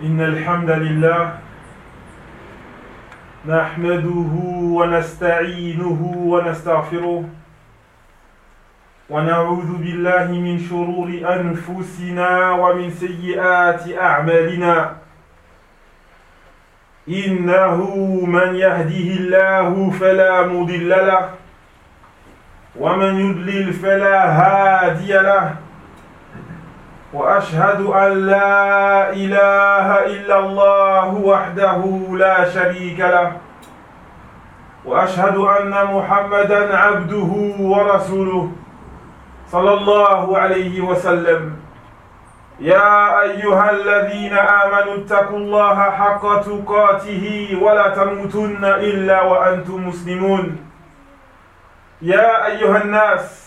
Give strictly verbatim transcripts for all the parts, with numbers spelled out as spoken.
إن الحمد لله نحمده ونستعينه ونستغفره ونعوذ بالله من شرور أنفسنا ومن سيئات أعمالنا إنه من يهده الله فلا مضل له ومن يضلل فلا هادي له وأشهد أن لا إله إلا الله وحده لا شريك له وأشهد أن محمدًا عبده ورسوله صلى الله عليه وسلم يا أيها الذين آمنوا اتقوا الله حق تقاته ولا تموتن إلا وأنتم مسلمون يا أيها الناس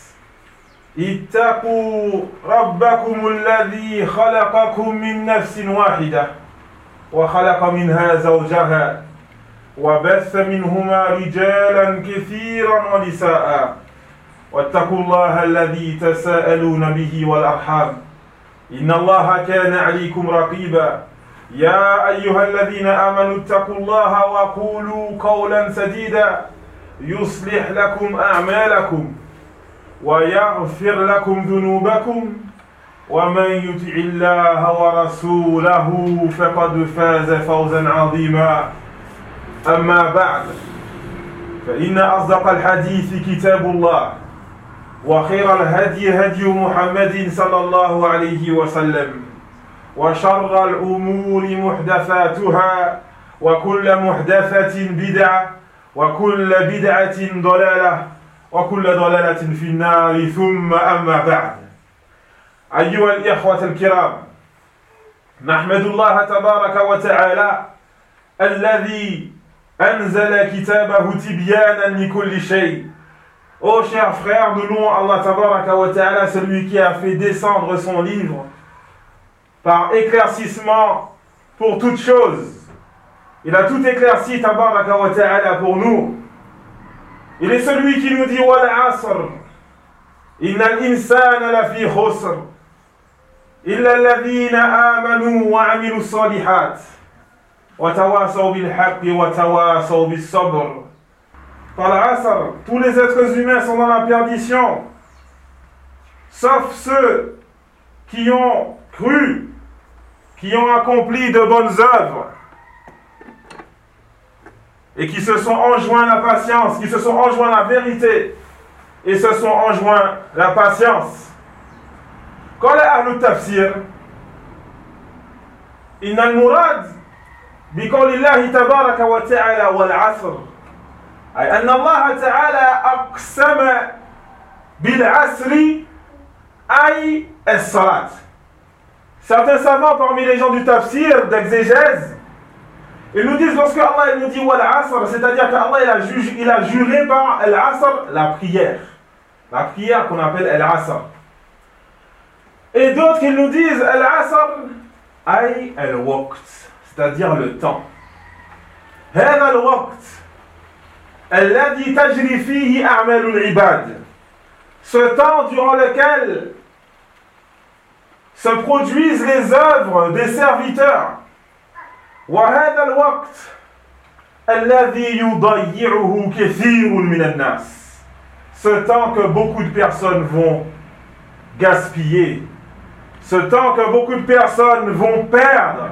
اتقوا ربكم الذي خلقكم من نفس واحدة وخلق منها زوجها وبث منهما رجالا كثيرا ونساء واتقوا الله الذي تساءلون به والأرحام إن الله كان عليكم رقيبا يا أيها الذين آمنوا اتقوا الله وقولوا قولا سديدا يصلح لكم أعمالكم ويغفر لكم ذنوبكم ومن يطع الله ورسوله فقد فاز فوزا عظيما أما بعد فإن أصدق الحديث كتاب الله وخير الهدي هدي محمد صلى الله عليه وسلم وشر الأمور محدثاتها وكل محدثة بدعة وكل بدعة ضلالة وكل ضلالة في النار ثم أما بعد أيها الإخوة الكرام نحمد الله تبارك وتعالى الذي أنزل كتابه تبيانا لكل شيء. Ô chers frères, nous louons Allah tabaraka wa ta'ala, celui qui a fait descendre son livre par éclaircissement pour toutes choses. Il a tout éclairci tabaraka wa ta'ala pour nous. Il est celui qui nous dit wal asr innal insana lafi khusr illa alladhina amanu wa amilu salihat wa tawasaw bil haqqi wa tawasaw bis sabr. Par l'asr, tous les êtres humains sont dans la perdition, sauf ceux qui ont cru, qui ont accompli de bonnes œuvres et qui se sont enjoints la patience, qui se sont enjoints la vérité et se sont enjoints la patience. قال أهل التفسير إن المراد بقول الله تبارك وتعالى والعصر أي أن الله تعالى أقسم بالعصر أي الصلاة. Certains savants parmi les gens du tafsir, d'exégèse, ils nous disent lorsque Allah il nous dit wal asr, c'est-à-dire qu'Allah il a, juge, il a juré par al asr, la prière. La prière qu'on appelle al asr. Et d'autres qui nous disent al asr ay al waqt, c'est-à-dire le temps. هذا الوقت الذي تجري فيه أعمال العباد. Ce temps durant lequel se produisent les œuvres des serviteurs. وهذا الوقت الذي يضيعه كثير من الناس. Ce temps que beaucoup de personnes vont gaspiller. Ce temps que beaucoup de personnes vont perdre.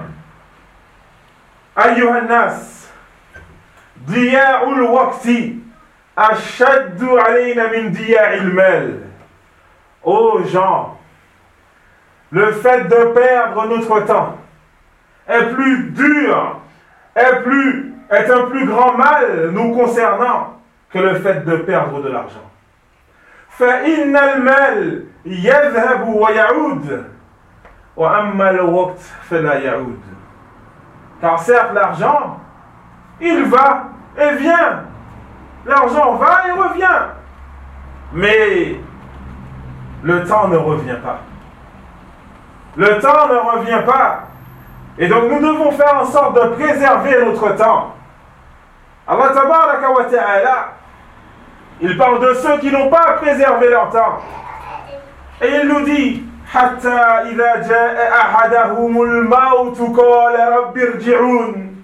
أيها الناس ضياع الوقت أشد علينا من ضياع المال. Ô gens, le fait de perdre notre temps est plus dur, est, plus, est un plus grand mal nous concernant que le fait de perdre de l'argent. فإن المال يذهب ويعود وأما الوقت فلا يعود. Car certes l'argent, il va et vient. L'argent va et revient. Mais le temps ne revient pas. Le temps ne revient pas. Et donc nous devons faire en sorte de préserver notre temps. Allah tabaraka wa ta'ala, il parle de ceux qui n'ont pas préservé leur temps. Et il nous dit حتى إذا جاء أحدهم الموت قال رب ارجعون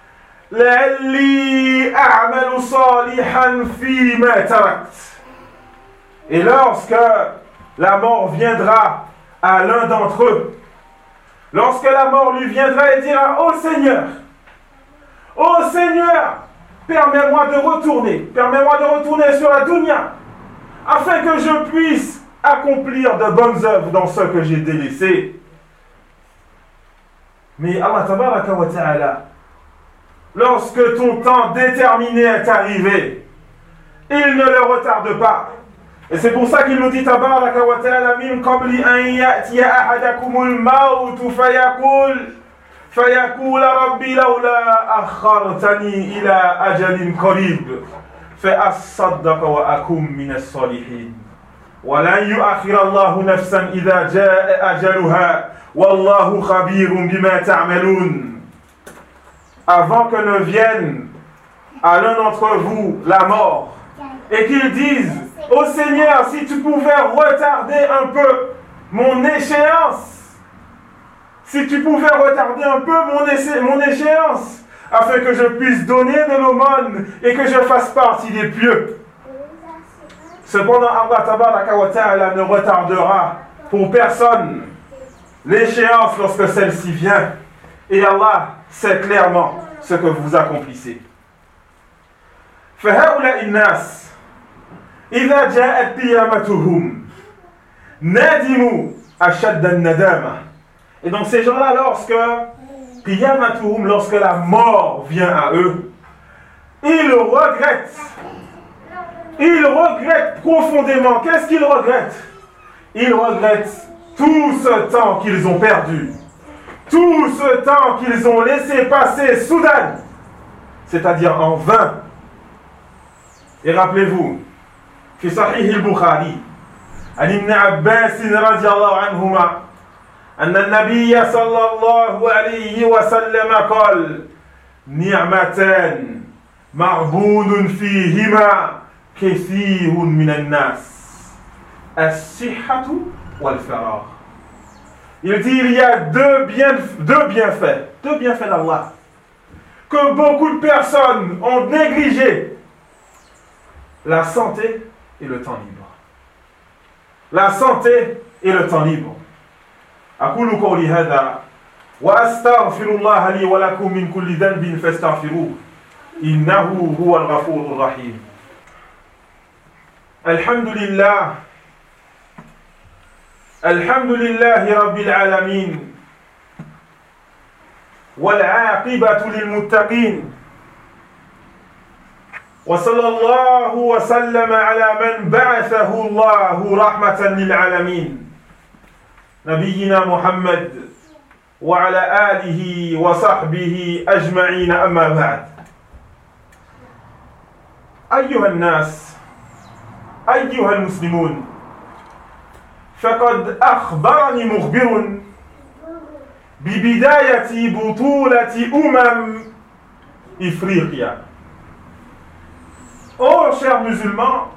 لعلي أعمل صالحا فيما تركت. Et lorsque la mort viendra à l'un d'entre eux, lorsque la mort lui viendra et dira: Ô Seigneur, ô Seigneur, permets-moi de retourner, permets-moi de retourner sur la dunya, afin que je puisse accomplir de bonnes œuvres dans ce que j'ai délaissé. Mais Allah tabaraka wa ta'ala, lorsque ton temps déterminé est arrivé, il ne le retarde pas. Et c'est pour ça qu'il nous dit tabaraka wa ta'ala: min qabli an ya'tiya ahadakumul maut fayaqul fayaqul rabbi lawla akhartani ila ajalin qarib fa asaddaqa wa akum min as-salihin. وَلَنْ يُؤَخِّرَ اللَّهُ نَفْسًا إِذَا جَاءَ أَجَلُهَا وَاللَّهُ خَبِيرٌ بِمَا تَعْمَلُونَ. Avant que ne vienne à l'un d'entre vous la mort et qu'ils disent: Ô Seigneur, si tu pouvais retarder un peu mon échéance, si tu pouvais retarder un peu mon, éche- mon échéance, afin que je puisse donner de l'aumône et que je fasse partie des pieux. Cependant, Allah tabaraka wa ta'ala ne retardera pour personne l'échéance lorsque celle-ci vient. Et Allah sait clairement ce que vous accomplissez. فهؤلاء الناس إذا جاءت قيامتهم ندموا أشد الندامة. Et donc ces gens-là, lorsque qiyamatuhum, lorsque la mort vient à eux, ils regrettent. Ils regrettent profondément. Qu'est-ce qu'ils regrettent? Ils regrettent tout ce temps qu'ils ont perdu. Tout ce temps qu'ils ont laissé passer soudain. C'est-à-dire en vain. Et rappelez-vous, في صحيح البخاري عن ابن عباس رضي الله عنهما أن النبي صلى الله عليه وسلم قال: نعمتان مغبون فيهما كثير من الناس الصحة والفراغ. Il dit: il y a deux, bien, deux bienfaits, deux bienfaits d'Allah que beaucoup de personnes ont négligé: la santé et le temps libre. La santé et le temps libre. أقول قولي هذا وأستغفر الله لي ولكم من كل ذنب فاستغفروه إنه هو الغفور الرحيم. الحمد لله الحمد لله رب العالمين والعاقبة للمتقين وصلى الله وسلم على من بعثه الله رحمة للعالمين نبينا محمد وعلى آله وصحبه أجمعين. أما بعد، أيها الناس، أيها المسلمون، فقد أخبرني مخبر ببداية بطولة أمم إفريقيا. Oh, chers musulmans,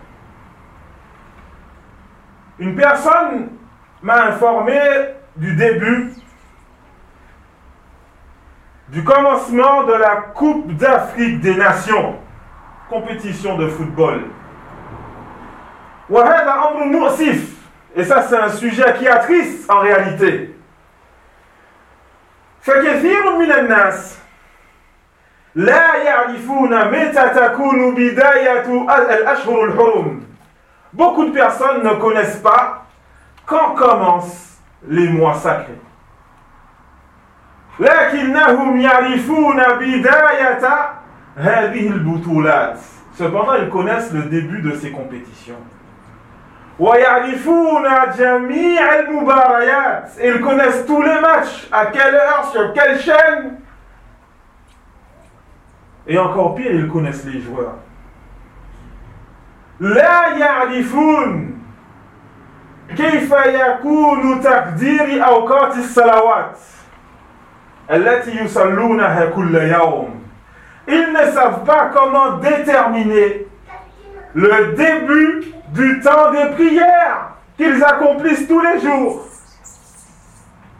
une personne m'a informé du début, du commencement de la Coupe d'Afrique des Nations, compétition de football. وهذا أمر مؤسف. Et ça, c'est un sujet qui attriste en réalité. فكثير من الناس لا يعرفون متى تكون بداية الأشهر الحرم. Beaucoup de personnes ne connaissent pas quand commencent les mois sacrés. لكنهم يعرفون بداية هذه البطولات. Cependant, ils connaissent le début de ces compétitions. ويعرفون جميع المباريات. Ils connaissent tous les matchs, à quelle heure, sur quelle chaîne. Et encore pire, ils connaissent les joueurs. لا يعرفون كيف يكون تقدير أوقات الصلوات التي يصلونها كل يوم. Ils ne savent pas comment déterminer le début du temps des prières qu'ils accomplissent tous les jours.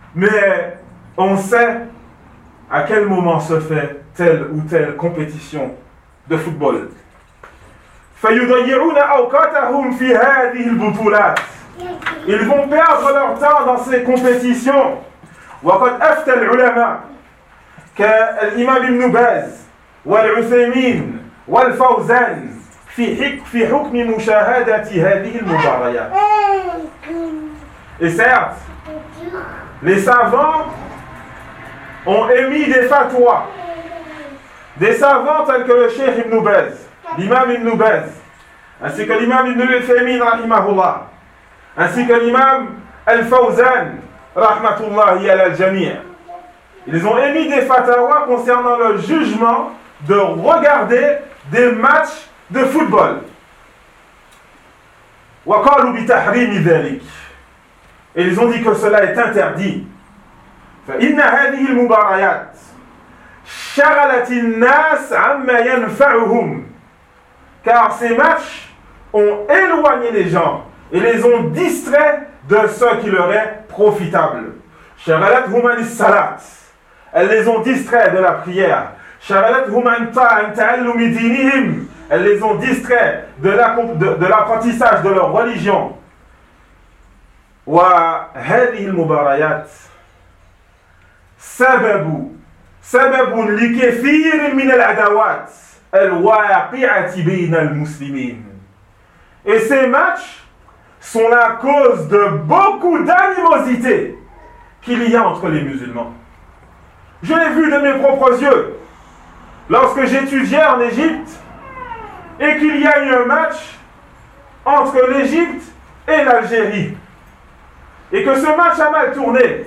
Mais on sait à quel moment se fait telle ou telle compétition de football. فَيُضَيِّعُونَ أَوْقَاتَهُمْ فِي هَذِهِ الْبُطُولَاتِ. Ils vont perdre leur temps dans ces compétitions. وقد أفتى العلماء كالإمام ابن باز والعثيمين والفوزان في حك في حكم مشاهدة هذه المباريات. Et certes, les savants ont émis des fatwas. Des savants tels que le Cheikh Ibn Baz, l'imam Ibn Baz, ainsi que l'imam Ibn al-Uthaymin rahimahullah, ainsi que l'imam Al-Fawzan rahmatullahi ala al-jami'. Ils ont émis des fatwas concernant le jugement de regarder des matchs de football. وقالوا بتحريم ذلك. Et ils ont dit que cela est interdit. فإن هذه المباريات شغلت الناس عما ينفعهم. Car ces matchs ont éloigné les gens et les ont distraits de ce qui leur est profitable. شغلتهم عن الصلاة. Elles les ont distraits de la prière. شغلتهم عن تعلم دينهم. Elles les ont distraits de, la, de, de l'apprentissage de leur religion. وهذه المباريات سبب سبب لكثير من العداوات الواقعة بين المسلمين. Et ces matchs sont la cause de beaucoup d'animosité qu'il y a entre les musulmans. Je l'ai vu de mes propres yeux lorsque j'étudiais en Égypte et qu'il y a eu un match entre l'Égypte et l'Algérie et que ce match a mal tourné.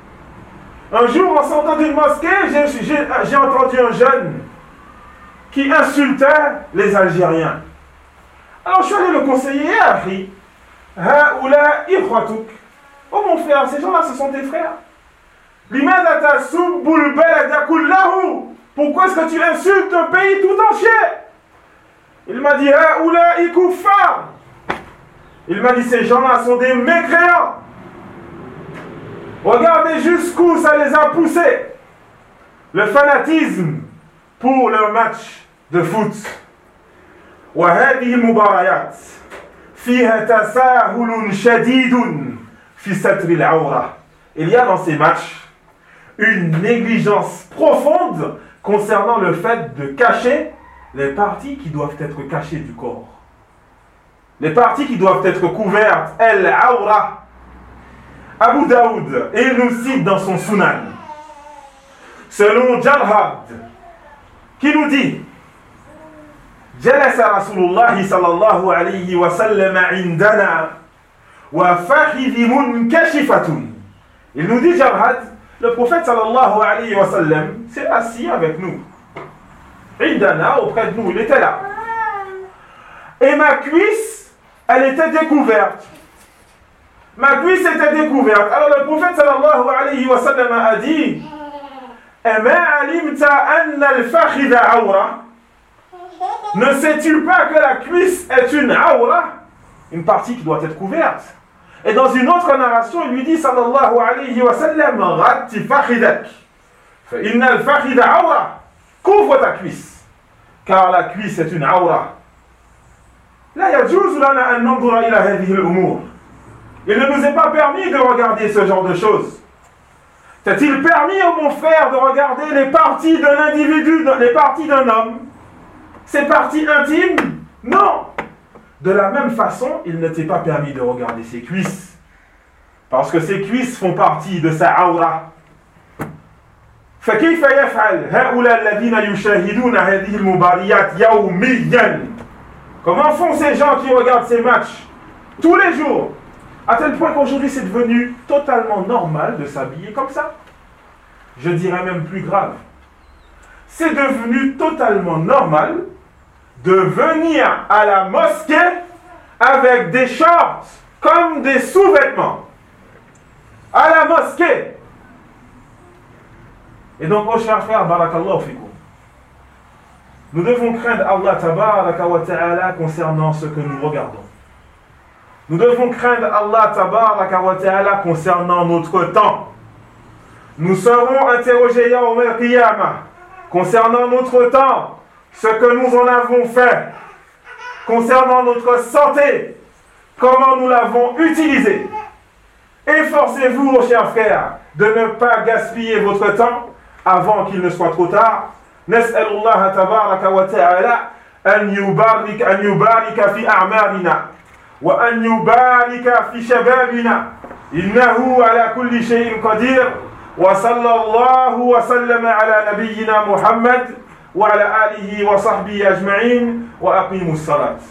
Un jour, en sortant d'une mosquée, j'ai, j'ai, j'ai entendu un jeune qui insultait les Algériens. Alors je suis allé le conseiller, Afri, Haoula ikhwatuk. Oh mon frère, ces gens-là, ce sont tes frères. Limada tasubbul balada kullahu. Pourquoi est-ce que tu insultes un pays tout entier? Il m'a dit Haoula ikuffar. Il m'a dit ces gens-là sont des mécréants. Regardez jusqu'où ça les a poussés. Le fanatisme pour leur match de foot. وهذه المباريات فيها تساهل شديد في ستر العورة. Il y a dans ces matchs une négligence profonde concernant le fait de cacher les parties qui doivent être cachées du corps. Les parties qui doivent être couvertes, al-awra. Abu Daoud, et il nous cite dans son Sunan, selon Jarhad, qui nous dit جلس رسول الله صلى الله عليه وسلم عندنا وفخذ منكشفة. Il nous dit Jarhad, le prophète sallallahu alayhi wa sallam s'est assis avec nous. عندنا, auprès de nous, il était là. Et ma cuisse, elle était découverte. Ma cuisse était découverte. Alors le prophète sallallahu alayhi wa sallam a dit أما علمت أن الفخذ عورة. Ne sais-tu pas que la cuisse est une awra, une partie qui doit être couverte? Et dans une autre narration, il lui dit sallallahu alayhi wa sallam ratti fakhidak fa inna al-fakhida awra. Couvre ta cuisse, car la cuisse est une awra. La yajuzu lana an nanzura ila hadhihi al-umur. Il ne nous est pas permis de regarder ce genre de choses. T'est-il permis au mon frère de regarder les parties d'un individu, les parties d'un homme, ses parties intimes? Non. De la même façon, il ne t'est pas permis de regarder ses cuisses, parce que ses cuisses font partie de sa aura. فكيف يفعل هؤلاء الذين يشاهدون هذه المباريات يوميا? Comment font ces gens qui regardent ces matchs tous les jours? À tel point qu'aujourd'hui c'est devenu totalement normal de s'habiller comme ça. Je dirais même plus grave. C'est devenu totalement normal de venir à la mosquée avec des shorts comme des sous-vêtements. À la mosquée. Et donc, oh chers frères, barakallahu fikum, nous devons craindre Allah tabaraka wa ta'ala concernant ce que nous regardons. Nous devons craindre Allah tabaraka wa ta'ala concernant notre temps. Nous serons interrogés Yawm al-Qiyamah concernant notre temps, ce que nous en avons fait, concernant notre santé, comment nous l'avons utilisé. Efforcez-vous, mon cher frère, de ne pas gaspiller votre temps avant qu'il ne soit trop tard. نسأل الله تبارك وتعالى أن يبارك أن يبارك في أعمارنا وأن يبارك في شبابنا إنه على كل شيء قدير وصلى الله وسلم على نبينا محمد وعلى آله وصحبه أجمعين وأقيموا الصلاة